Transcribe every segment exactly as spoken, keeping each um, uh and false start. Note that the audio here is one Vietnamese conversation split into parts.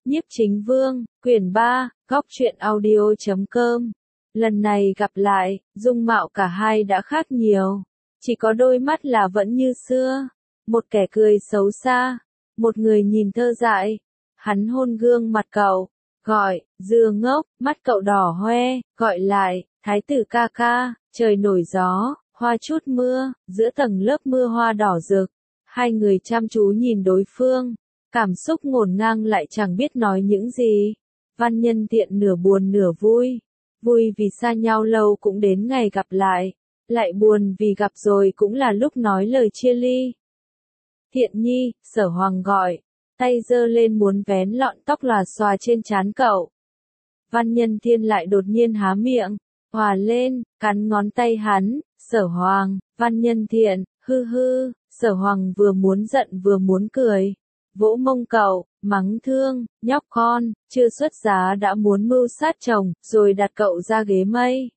Nhiếp Chính Vương, quyển ba, góc truyện audio chấm com. Lần này gặp lại, dung mạo cả hai đã khác nhiều. Chỉ có đôi mắt là vẫn như xưa. Một kẻ cười xấu xa, một người nhìn thơ dại. Hắn hôn gương mặt cậu, gọi, dưa ngốc, mắt cậu đỏ hoe, gọi lại, thái tử ca ca, trời nổi gió, hoa chút mưa, giữa tầng lớp mưa hoa đỏ rực. Hai người chăm chú nhìn đối phương. Cảm xúc ngổn ngang lại chẳng biết nói những gì. Văn Nhân Tiện nửa buồn nửa vui. Vui vì xa nhau lâu cũng đến ngày gặp lại. Lại buồn vì gặp rồi cũng là lúc nói lời chia ly. Thiện Nhi, Sở Hoàng gọi. Tay giơ lên muốn vén lọn tóc lòa xòa trên trán cậu. Văn Nhân Thiên lại đột nhiên há miệng. Hòa lên, cắn ngón tay hắn. Sở Hoàng, Văn Nhân Thiện, hư hư. Sở Hoàng vừa muốn giận vừa muốn cười. Vỗ mông cậu, mắng thương, nhóc con, chưa xuất giá đã muốn mưu sát chồng, rồi đặt cậu ra ghế mây.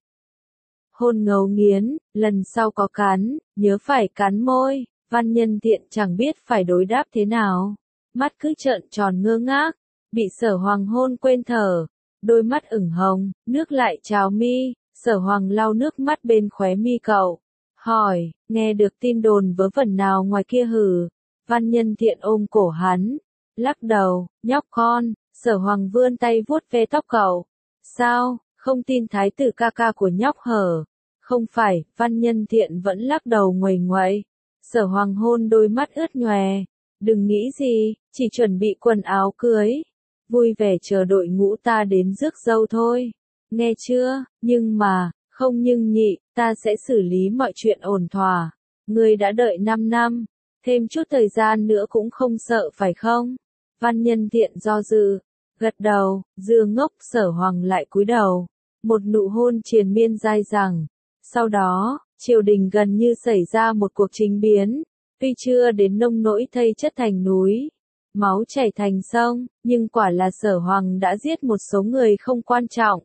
Hôn ngấu nghiến, lần sau có cắn, nhớ phải cắn môi. Văn Nhân Thiện chẳng biết phải đối đáp thế nào. Mắt cứ trợn tròn ngơ ngác, bị Sở Hoàng hôn quên thở. Đôi mắt ửng hồng, nước lại trào mi. Sở Hoàng lau nước mắt bên khóe mi cậu. Hỏi, nghe được tin đồn vớ vẩn nào ngoài kia hử? Văn Nhân Thiện ôm cổ hắn, lắc đầu, nhóc con. Sở Hoàng vươn tay vuốt ve tóc cậu. Sao, không tin thái tử ca ca của nhóc hở? Không phải, Văn Nhân Thiện vẫn lắc đầu nguầy nguậy. Sở Hoàng hôn đôi mắt ướt nhòe. Đừng nghĩ gì, chỉ chuẩn bị quần áo cưới. Vui vẻ chờ đội ngũ ta đến rước dâu thôi. Nghe chưa, nhưng mà, không nhưng nhị, ta sẽ xử lý mọi chuyện ổn thỏa. Ngươi đã đợi năm năm. Thêm chút thời gian nữa cũng không sợ phải không? Văn Nhân Thiện do dự, gật đầu, dưa ngốc. Sở Hoàng lại cúi đầu. Một nụ hôn triền miên dai dẳng. Sau đó, triều đình gần như xảy ra một cuộc chính biến. Tuy chưa đến nông nỗi thây chất thành núi, máu chảy thành sông, nhưng quả là Sở Hoàng đã giết một số người không quan trọng.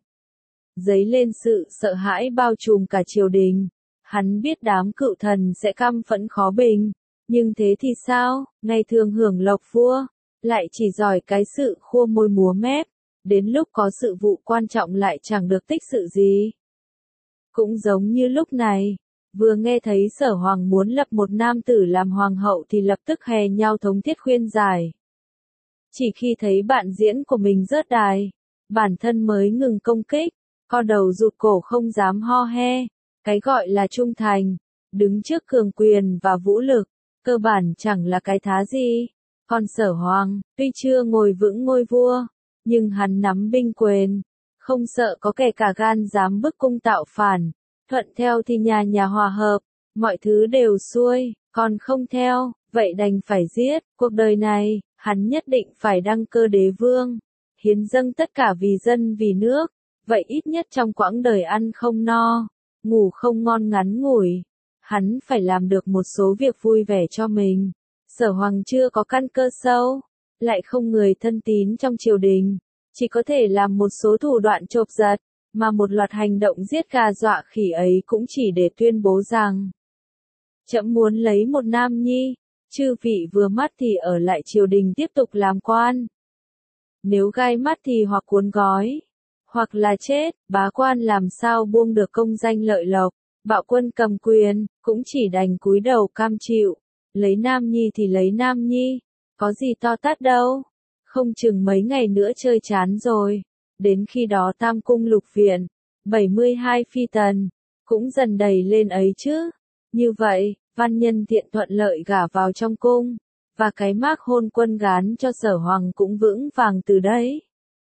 Dấy lên sự sợ hãi bao trùm cả triều đình. Hắn biết đám cựu thần sẽ căm phẫn khó bình. Nhưng thế thì sao, ngày thường hưởng lộc vua, lại chỉ giỏi cái sự khua môi múa mép, đến lúc có sự vụ quan trọng lại chẳng được tích sự gì. Cũng giống như lúc này, vừa nghe thấy Sở Hoàng muốn lập một nam tử làm hoàng hậu thì lập tức hè nhau thống thiết khuyên giải. Chỉ khi thấy bạn diễn của mình rớt đài, bản thân mới ngừng công kích, co đầu rụt cổ không dám ho he, cái gọi là trung thành, đứng trước cường quyền và vũ lực. Cơ bản chẳng là cái thá gì. Còn Sở Hoàng, tuy chưa ngồi vững ngôi vua, nhưng hắn nắm binh quyền, không sợ có kẻ cả gan dám bức cung tạo phản. Thuận theo thì nhà nhà hòa hợp, mọi thứ đều xuôi, còn không theo, vậy đành phải giết. Cuộc đời này, hắn nhất định phải đăng cơ đế vương, hiến dâng tất cả vì dân vì nước, vậy ít nhất trong quãng đời ăn không no, ngủ không ngon ngắn ngủi. Hắn phải làm được một số việc vui vẻ cho mình. Sở Hoàng chưa có căn cơ sâu, lại không người thân tín trong triều đình, chỉ có thể làm một số thủ đoạn chộp giật, mà một loạt hành động giết gà dọa khỉ ấy cũng chỉ để tuyên bố rằng trẫm muốn lấy một nam nhi, chư vị vừa mắt thì ở lại triều đình tiếp tục làm quan. Nếu gai mắt thì hoặc cuốn gói, hoặc là chết. Bá quan làm sao buông được công danh lợi lộc. Bạo quân cầm quyền, cũng chỉ đành cúi đầu cam chịu. Lấy nam nhi thì lấy nam nhi, có gì to tát đâu. Không chừng mấy ngày nữa chơi chán rồi. Đến khi đó tam cung lục viện, bảy mươi hai phi tần, cũng dần đầy lên ấy chứ. Như vậy, Văn Nhân Thiện thuận lợi gả vào trong cung, và cái mác hôn quân gán cho Sở Hoàng cũng vững vàng từ đấy.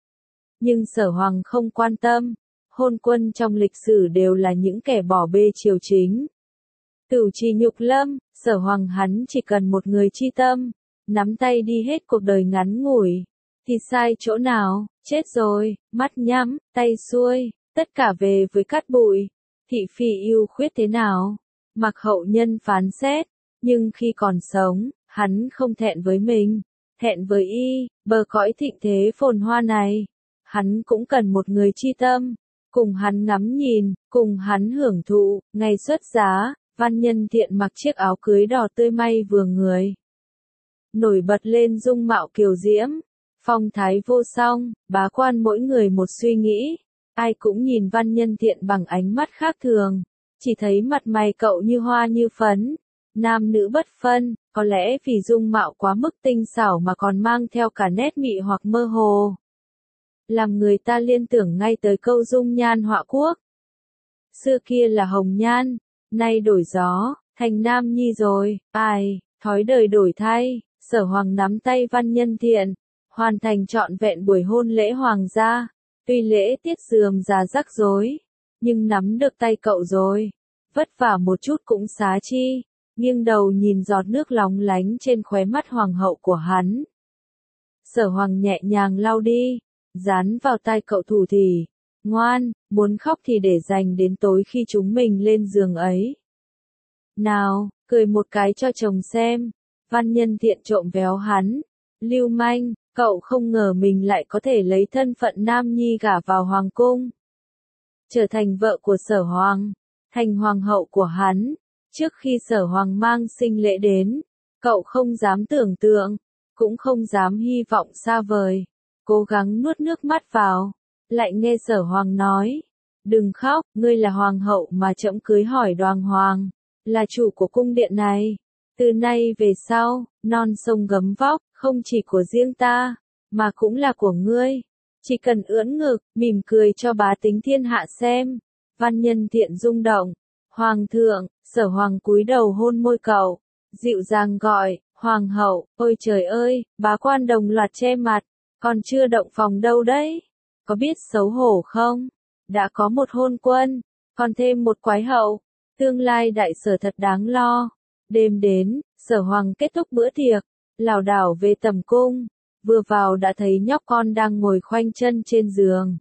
Nhưng Sở Hoàng không quan tâm. Hôn quân trong lịch sử đều là những kẻ bỏ bê triều chính. Cửu Trì Nhục Lâm, Sở Hoàng hắn chỉ cần một người chi tâm, nắm tay đi hết cuộc đời ngắn ngủi. Thì sai chỗ nào, chết rồi, mắt nhắm, tay xuôi, tất cả về với cát bụi. Thị phi yêu khuyết thế nào, mặc hậu nhân phán xét, nhưng khi còn sống, hắn không thẹn với mình, thẹn với y, bờ cõi thịnh thế phồn hoa này. Hắn cũng cần một người chi tâm. Cùng hắn ngắm nhìn, cùng hắn hưởng thụ. Ngày xuất giá, Văn Nhân Thiện mặc chiếc áo cưới đỏ tươi may vừa người. Nổi bật lên dung mạo kiều diễm. Phong thái vô song, bá quan mỗi người một suy nghĩ. Ai cũng nhìn Văn Nhân Thiện bằng ánh mắt khác thường. Chỉ thấy mặt mày cậu như hoa như phấn. Nam nữ bất phân, có lẽ vì dung mạo quá mức tinh xảo mà còn mang theo cả nét mị hoặc mơ hồ. Làm người ta liên tưởng ngay tới câu dung nhan họa quốc. Xưa kia là hồng nhan, nay đổi gió, thành nam nhi rồi, ai, thói đời đổi thay. Sở Hoàng nắm tay Văn Nhân Thiện, hoàn thành trọn vẹn buổi hôn lễ hoàng gia. Tuy lễ tiết rườm rà rắc rối, nhưng nắm được tay cậu rồi. Vất vả một chút cũng xá chi. Nghiêng đầu nhìn giọt nước lóng lánh trên khóe mắt hoàng hậu của hắn. Sở Hoàng nhẹ nhàng lau đi, dán vào tai cậu thủ thỉ. Ngoan, muốn khóc thì để dành đến tối khi chúng mình lên giường ấy. Nào, cười một cái cho chồng xem. Văn Nhân Thiện trộm véo hắn. Lưu manh, cậu không ngờ mình lại có thể lấy thân phận nam nhi gả vào hoàng cung. Trở thành vợ của Sở Hoàng, thành hoàng hậu của hắn. Trước khi Sở Hoàng mang sinh lễ đến, cậu không dám tưởng tượng, cũng không dám hy vọng xa vời. Cố gắng nuốt nước mắt vào, lại nghe Sở Hoàng nói. Đừng khóc, ngươi là hoàng hậu mà trẫm cưới hỏi Đoàng Hoàng, là chủ của cung điện này. Từ nay về sau, non sông gấm vóc, không chỉ của riêng ta, mà cũng là của ngươi. Chỉ cần ưỡn ngực, mỉm cười cho bá tính thiên hạ xem. Văn Nhân Thiện rung động. Hoàng thượng, Sở Hoàng cúi đầu hôn môi cậu, dịu dàng gọi, Hoàng hậu, ôi trời ơi, bá quan đồng loạt che mặt, còn chưa động phòng đâu đấy. Có biết xấu hổ không? Đã có một hôn quân, còn thêm một quái hậu, tương lai đại sở thật đáng lo. Đêm đến, Sở Hoàng kết thúc bữa tiệc, lảo đảo về tầm cung, vừa vào đã thấy nhóc con đang ngồi khoanh chân trên giường.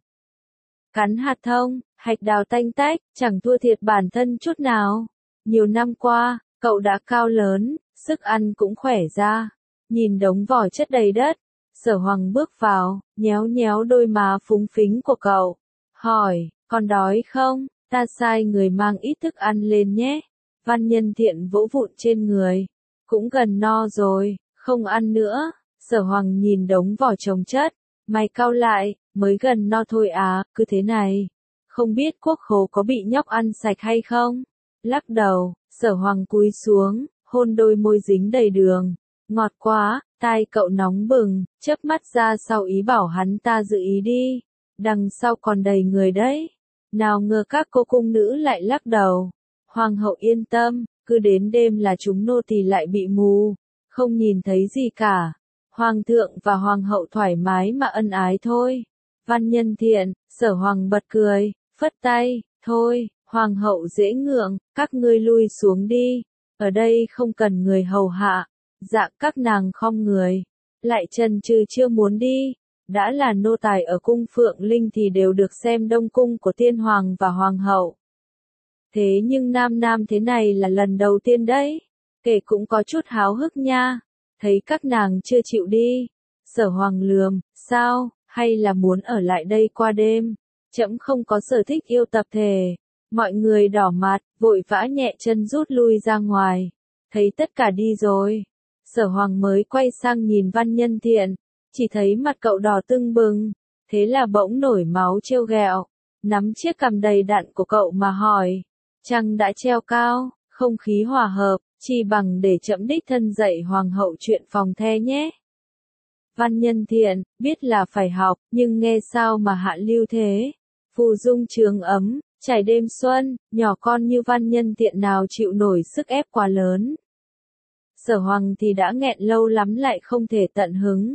Cắn hạt thông, hạch đào tanh tách, chẳng thua thiệt bản thân chút nào. Nhiều năm qua, cậu đã cao lớn, sức ăn cũng khỏe ra. Nhìn đống vỏ chất đầy đất, Sở Hoàng bước vào, nhéo nhéo đôi má phúng phính của cậu. Hỏi, còn đói không? Ta sai người mang ít thức ăn lên nhé. Văn Nhân Thiện vỗ vụn trên người. Cũng gần no rồi, không ăn nữa. Sở Hoàng nhìn đống vỏ chồng chất, mày cau lại, mới gần no thôi à, cứ thế này. Không biết quốc khố có bị nhóc ăn sạch hay không? Lắc đầu, Sở Hoàng cúi xuống, hôn đôi môi dính đầy đường. Ngọt quá, tai cậu nóng bừng, chớp mắt ra sau ý bảo hắn ta giữ ý đi. Đằng sau còn đầy người đấy. Nào ngờ các cô cung nữ lại lắc đầu. Hoàng hậu yên tâm, cứ đến đêm là chúng nô tỳ lại bị mù, không nhìn thấy gì cả. Hoàng thượng và hoàng hậu thoải mái mà ân ái thôi. Văn Nhân Thiện, Sở Hoàng bật cười, phất tay, thôi, hoàng hậu dễ ngượng, các ngươi lui xuống đi. Ở đây không cần người hầu hạ. Dạ các nàng khom người, lại chần chừ chưa muốn đi. Đã là nô tài ở cung Phượng Linh thì đều được xem đông cung của tiên hoàng và hoàng hậu. Thế nhưng nam nam thế này là lần đầu tiên đấy. Kể cũng có chút háo hức nha. Thấy các nàng chưa chịu đi. Sở Hoàng lườm, sao, hay là muốn ở lại đây qua đêm? Trẫm không có sở thích yêu tập thể. Mọi người đỏ mặt, vội vã nhẹ chân rút lui ra ngoài. Thấy tất cả đi rồi. Sở Hoàng mới quay sang nhìn Văn Nhân Thiện. Chỉ thấy mặt cậu đỏ tưng bừng. Thế là bỗng nổi máu trêu ghẹo. Nắm chiếc cằm đầy đặn của cậu mà hỏi. Trăng đã treo cao, không khí hòa hợp, chi bằng để trẫm đích thân dạy hoàng hậu chuyện phòng the nhé. Văn Nhân Thiện, biết là phải học, nhưng nghe sao mà hạ lưu thế. Phù dung trường ấm, trải đêm xuân, nhỏ con như Văn Nhân Thiện nào chịu nổi sức ép quá lớn. Sở Hoàng thì đã nghẹn lâu lắm lại không thể tận hứng.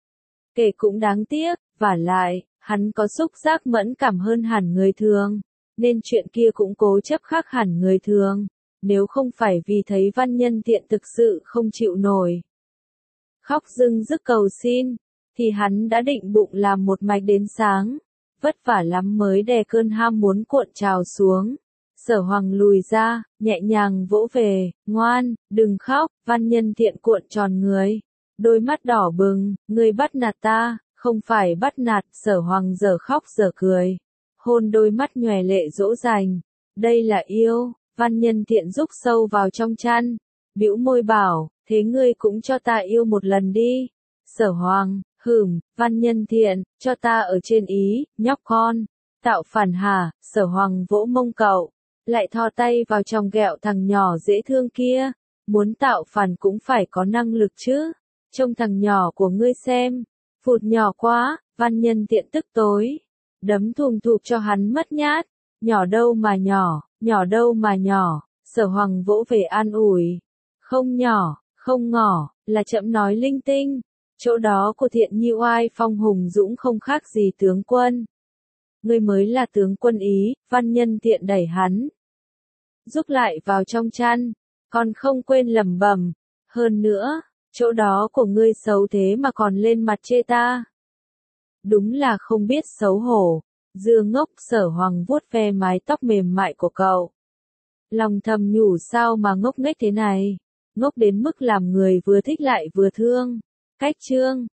Kể cũng đáng tiếc, vả lại, hắn có xúc giác mẫn cảm hơn hẳn người thường. Nên chuyện kia cũng cố chấp khác hẳn người thường, nếu không phải vì thấy Văn Nhân Thiện thực sự không chịu nổi. Khóc rưng rức cầu xin, thì hắn đã định bụng làm một mạch đến sáng, vất vả lắm mới đè cơn ham muốn cuộn trào xuống. Sở Hoàng lùi ra, nhẹ nhàng vỗ về, ngoan, đừng khóc. Văn Nhân Thiện cuộn tròn người, đôi mắt đỏ bừng, ngươi bắt nạt ta, không phải bắt nạt. Sở Hoàng giờ khóc giờ cười. Hôn đôi mắt nhòe lệ dỗ dành. Đây là yêu. Văn Nhân Thiện rúc sâu vào trong chăn, bĩu môi bảo, thế ngươi cũng cho ta yêu một lần đi. Sở Hoàng, Hửm, Văn Nhân Thiện, cho ta ở trên ý, nhóc con. Tạo phản hả? Sở Hoàng vỗ mông cậu, lại thò tay vào trong ghẹo thằng nhỏ dễ thương kia. Muốn tạo phản cũng phải có năng lực chứ. Trông thằng nhỏ của ngươi xem, phụt nhỏ quá. Văn Nhân Thiện tức tối, đấm thùm thụp cho hắn mất nhát. Nhỏ đâu mà nhỏ, nhỏ đâu mà nhỏ. Sở Hoàng vỗ về an ủi. Không nhỏ, không ngỏ, là chậm nói linh tinh. Chỗ đó của Thiện Nhi oai phong hùng dũng không khác gì tướng quân. Ngươi mới là tướng quân ý. Văn Nhân Thiện đẩy hắn, rúc lại vào trong chăn. Còn không quên lẩm bẩm. Hơn nữa, chỗ đó của ngươi xấu thế mà còn lên mặt chê ta. Đúng là không biết xấu hổ. Dưa ngốc. Sở Hoàng vuốt ve mái tóc mềm mại của cậu. Lòng thầm nhủ sao mà ngốc nghếch thế này. Ngốc đến mức làm người vừa thích lại vừa thương. Cách chương